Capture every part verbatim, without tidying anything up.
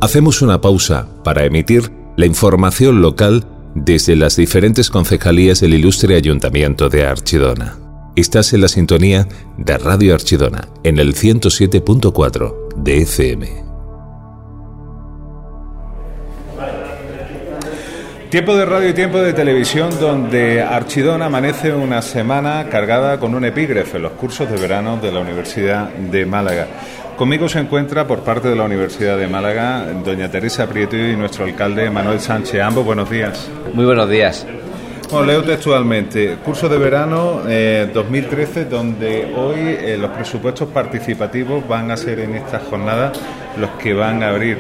Hacemos una pausa para emitir la información local desde las diferentes concejalías del ilustre Ayuntamiento de Archidona. Estás en la sintonía de Radio Archidona, en el ciento siete punto cuatro de F M. Tiempo de radio y tiempo de televisión, donde Archidona amanece una semana cargada con un epígrafe, los cursos de verano de la Universidad de Málaga. Conmigo se encuentra, por parte de la Universidad de Málaga, doña Teresa Prieto y nuestro alcalde Manuel Sánchez. Ambos, buenos días. Muy buenos días. Bueno, leo textualmente, curso de verano eh, dos mil trece, donde hoy eh, los presupuestos participativos van a ser en esta jornada los que van a abrir.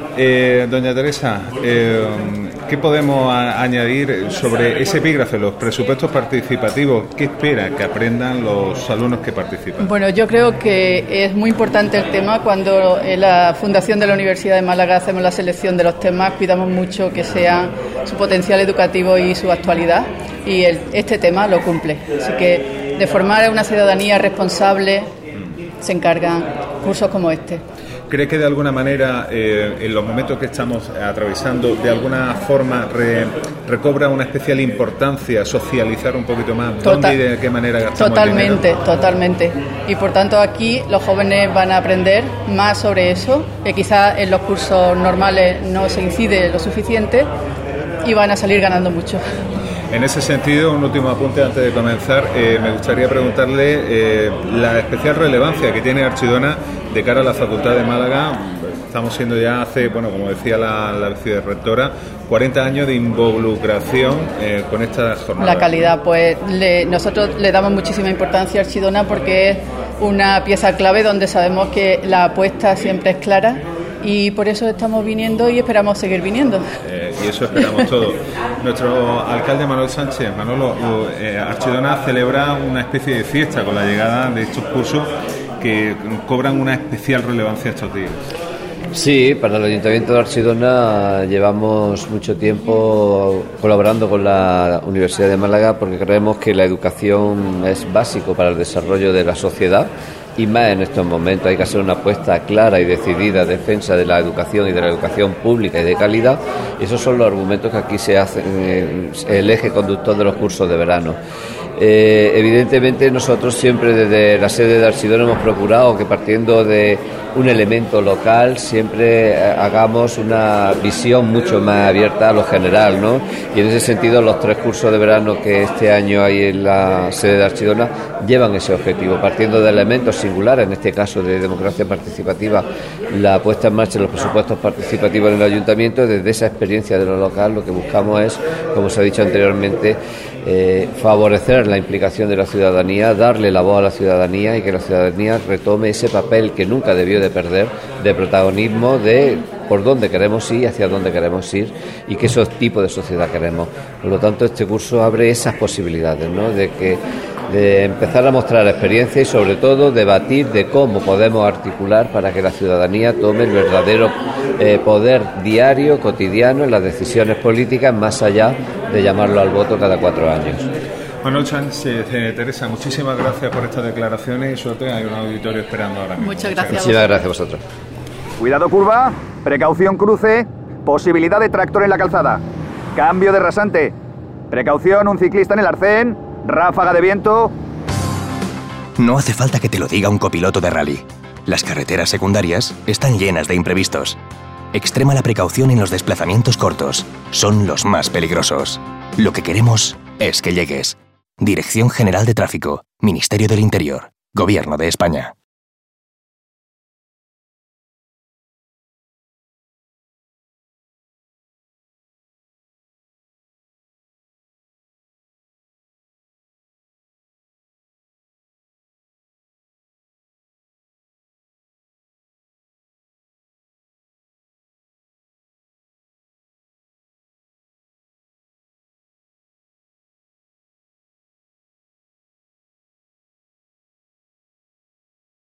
Eh, doña Teresa, eh, ¿qué podemos a- añadir sobre ese epígrafe, los presupuestos participativos? ¿Qué espera que aprendan los alumnos que participan? Bueno, yo creo que es muy importante el tema. Cuando en la Fundación de la Universidad de Málaga hacemos la selección de los temas, cuidamos mucho que sea su potencial educativo y su actualidad, y el, este tema lo cumple. Así que de formar a una ciudadanía responsable se encargan cursos como este. ¿Cree que de alguna manera, eh, en los momentos que estamos atravesando, de alguna forma re- recobra una especial importancia socializar un poquito más Total- dónde y de qué manera gastamos Totalmente, el dinero? totalmente. Y por tanto aquí los jóvenes van a aprender más sobre eso, que quizás en los cursos normales no se incide lo suficiente, y van a salir ganando mucho. En ese sentido, un último apunte antes de comenzar. Eh, me gustaría preguntarle eh, la especial relevancia que tiene Archidona de cara a la Facultad de Málaga. Estamos siendo ya hace, bueno, como decía la, la vicerrectora, cuarenta años de involucración eh, con esta jornada. La calidad, pues le- nosotros le damos muchísima importancia a Archidona porque es una pieza clave donde sabemos que la apuesta siempre es clara, y por eso estamos viniendo y esperamos seguir viniendo. Eh, y eso esperamos todos. Nuestro alcalde Manuel Sánchez, Manolo, eh, Archidona celebra una especie de fiesta con la llegada de estos cursos que cobran una especial relevancia estos días. Sí, para el Ayuntamiento de Archidona llevamos mucho tiempo colaborando con la Universidad de Málaga porque creemos que la educación es básico para el desarrollo de la sociedad, y más en estos momentos. Hay que hacer una apuesta clara y decidida en defensa de la educación y de la educación pública y de calidad. Esos son los argumentos que aquí se hacen, eh, el eje conductor de los cursos de verano. Eh, evidentemente nosotros siempre desde la sede de Archidona hemos procurado que, partiendo de un elemento local, siempre eh, hagamos una visión mucho más abierta a lo general, ¿no? Y en ese sentido los tres cursos de verano que este año hay en la sede de Archidona llevan ese objetivo, partiendo de elementos singulares, en este caso de democracia participativa, la puesta en marcha de los presupuestos participativos en el ayuntamiento. Desde esa experiencia de lo local lo que buscamos es, como se ha dicho anteriormente, Eh, favorecer la implicación de la ciudadanía, darle la voz a la ciudadanía y que la ciudadanía retome ese papel que nunca debió de perder, de protagonismo de por dónde queremos ir, hacia dónde queremos ir y qué esos tipos de sociedad queremos. Por lo tanto, este curso abre esas posibilidades, ¿no? De que de empezar a mostrar experiencia y, sobre todo, debatir de cómo podemos articular para que la ciudadanía tome el verdadero eh, poder diario, cotidiano en las decisiones políticas, más allá de llamarlo al voto cada cuatro años. Manuel Sánchez, eh, Teresa, muchísimas gracias por estas declaraciones y suerte. Hay un auditorio esperando ahora mismo. Muchas gracias. Muchísimas gracias a vosotros. Cuidado curva, precaución cruce, posibilidad de tractor en la calzada. Cambio de rasante. Precaución, un ciclista en el arcén, ráfaga de viento. No hace falta que te lo diga un copiloto de rally. Las carreteras secundarias están llenas de imprevistos. Extrema la precaución en los desplazamientos cortos. Son los más peligrosos. Lo que queremos es que llegues. Dirección General de Tráfico, Ministerio del Interior, Gobierno de España.